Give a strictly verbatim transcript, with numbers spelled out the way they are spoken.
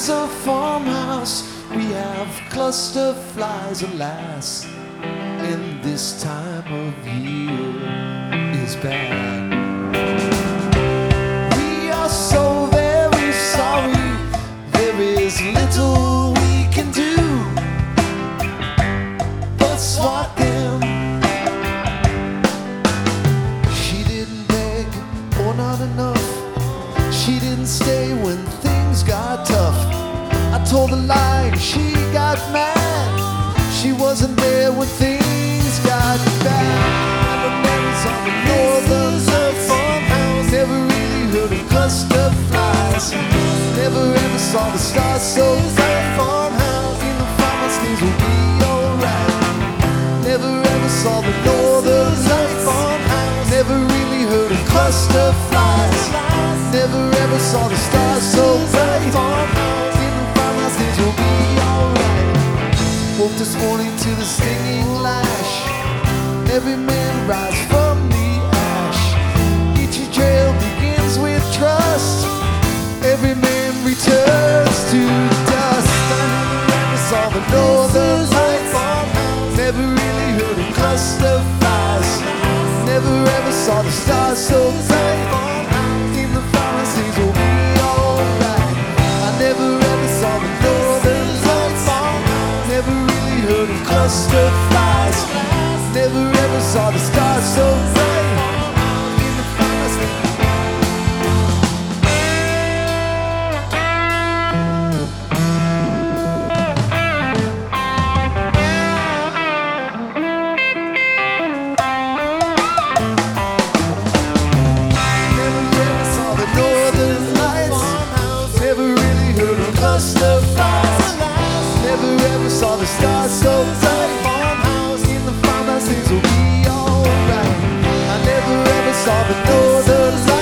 is a farmhouse. We have cluster flies, alas, and this time of year is bad. We are so very sorry. There is little we can do but swat them. She didn't beg, or not enough. She didn't stay when things got tough. I told a lie and she got mad. She wasn't there when things got bad. Never memories on the northern farmhouse. Never really heard of cluster flies. Never ever saw the stars so bright. Farmhouse in the farmhouse, things will be alright. Never ever saw the northern farmhouse. Never really heard of cluster flies. Never ever saw the stars so bright. Farmhouse in the farmhouse, things will be alright. Woke this morning to the stinging lash. Every man rises from the ash. Each trail begins with trust. Every man returns to dust. I never ever saw the northern lights. Never really heard of cluster flies. Never ever saw the stars so bright. In the farmhouse, things will be alright. I never ever saw the northern lights. Never really heard of cluster flies. Never ever saw the stars so bright. In the farmhouse, cluster flies. Never ever saw the stars so bright. Farmhouse in the farmhouse, things will be alright. I never ever saw the northern lights.